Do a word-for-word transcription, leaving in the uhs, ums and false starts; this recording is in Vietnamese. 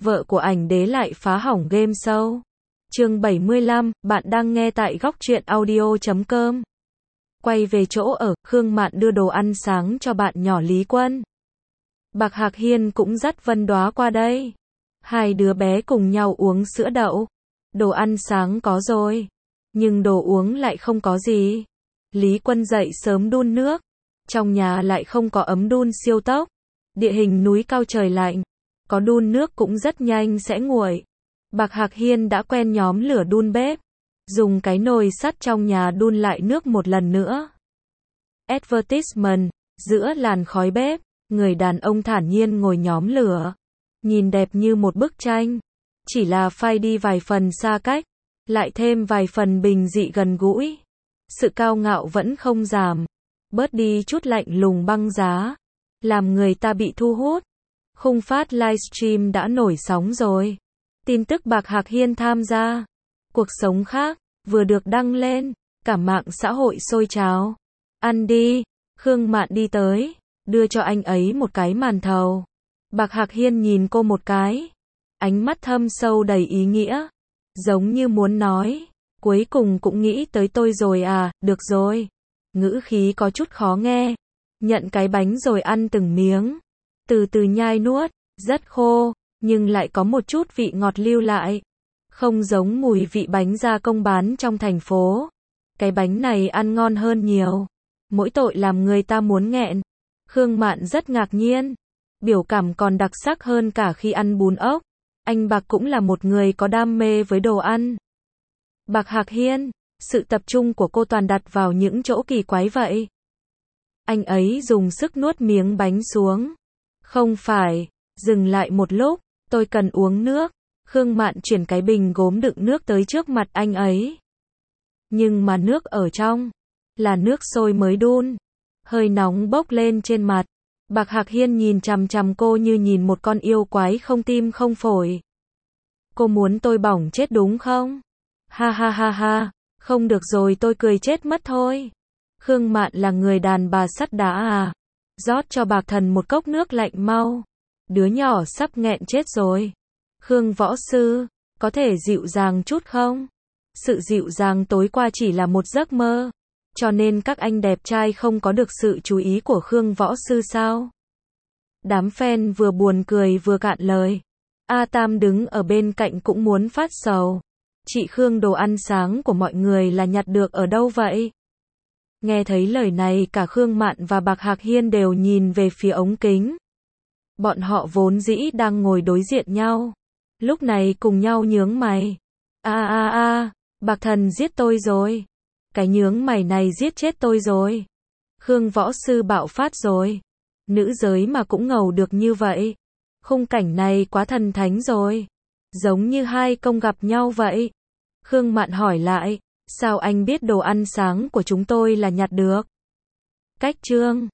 vợ của ảnh đế lại phá hỏng game show. Chương bảy mươi lăm, bạn đang nghe tại góc truyện audio chấm com. Quay về chỗ ở, Khương Mạn đưa đồ ăn sáng cho bạn nhỏ Lý Quân. Bạc Hạc Hiên cũng dắt Vân Đóa qua đây. Hai đứa bé cùng nhau uống sữa đậu. Đồ ăn sáng có rồi, nhưng đồ uống lại không có gì. Lý Quân dậy sớm đun nước. Trong nhà lại không có ấm đun siêu tốc. Địa hình núi cao trời lạnh. Có đun nước cũng rất nhanh sẽ nguội. Bạc Hạc Hiên đã quen nhóm lửa đun bếp. Dùng cái nồi sắt trong nhà đun lại nước một lần nữa. Advertisement, giữa làn khói bếp, người đàn ông thản nhiên ngồi nhóm lửa. Nhìn đẹp như một bức tranh. Chỉ là phai đi vài phần xa cách, lại thêm vài phần bình dị gần gũi. Sự cao ngạo vẫn không giảm. Bớt đi chút lạnh lùng băng giá. Làm người ta bị thu hút. Khung phát livestream đã nổi sóng rồi. Tin tức Bạc Hạc Hiên tham gia. Cuộc sống khác, vừa được đăng lên. Cả mạng xã hội sôi trào. Ăn đi. Khương Mạn đi tới, đưa cho anh ấy một cái màn thầu. Bạc Hạc Hiên nhìn cô một cái. Ánh mắt thâm sâu đầy ý nghĩa. Giống như muốn nói, cuối cùng cũng nghĩ tới tôi rồi à, được rồi. Ngữ khí có chút khó nghe. Nhận cái bánh rồi ăn từng miếng. Từ từ nhai nuốt, rất khô, nhưng lại có một chút vị ngọt lưu lại. Không giống mùi vị bánh gia công bán trong thành phố. Cái bánh này ăn ngon hơn nhiều. Mỗi tội làm người ta muốn nghẹn. Khương Mạn rất ngạc nhiên. Biểu cảm còn đặc sắc hơn cả khi ăn bún ốc. Anh Bạc cũng là một người có đam mê với đồ ăn. Bạc Hạc Hiên, sự tập trung của cô toàn đặt vào những chỗ kỳ quái vậy. Anh ấy dùng sức nuốt miếng bánh xuống. Không phải, dừng lại một lúc, tôi cần uống nước. Khương Mạn chuyển cái bình gốm đựng nước tới trước mặt anh ấy. Nhưng mà nước ở trong, là nước sôi mới đun. Hơi nóng bốc lên trên mặt. Bạc Hạc Hiên nhìn chằm chằm cô như nhìn một con yêu quái không tim không phổi. Cô muốn tôi bỏng chết đúng không? Ha ha ha ha, không được rồi tôi cười chết mất thôi. Khương Mạn là người đàn bà sắt đá à? Rót cho Bạc Thần một cốc nước lạnh mau. Đứa nhỏ sắp nghẹn chết rồi. Khương võ sư, có thể dịu dàng chút không? Sự dịu dàng tối qua chỉ là một giấc mơ. Cho nên các anh đẹp trai không có được sự chú ý của Khương võ sư sao? Đám fan vừa buồn cười vừa cạn lời. A Tam đứng ở bên cạnh cũng muốn phát sầu. Chị Khương đồ ăn sáng của mọi người là nhặt được ở đâu vậy? Nghe thấy lời này cả Khương Mạn và Bạc Hạc Hiên đều nhìn về phía ống kính. Bọn họ vốn dĩ đang ngồi đối diện nhau. Lúc này cùng nhau nhướng mày. A a a, Bạc Thần giết tôi rồi. Cái nhướng mày này giết chết tôi rồi. Khương võ sư bạo phát rồi. Nữ giới mà cũng ngầu được như vậy. Khung cảnh này quá thần thánh rồi. Giống như hai công gặp nhau vậy. Khương Mạn hỏi lại. Sao anh biết đồ ăn sáng của chúng tôi là nhặt được? Cách chương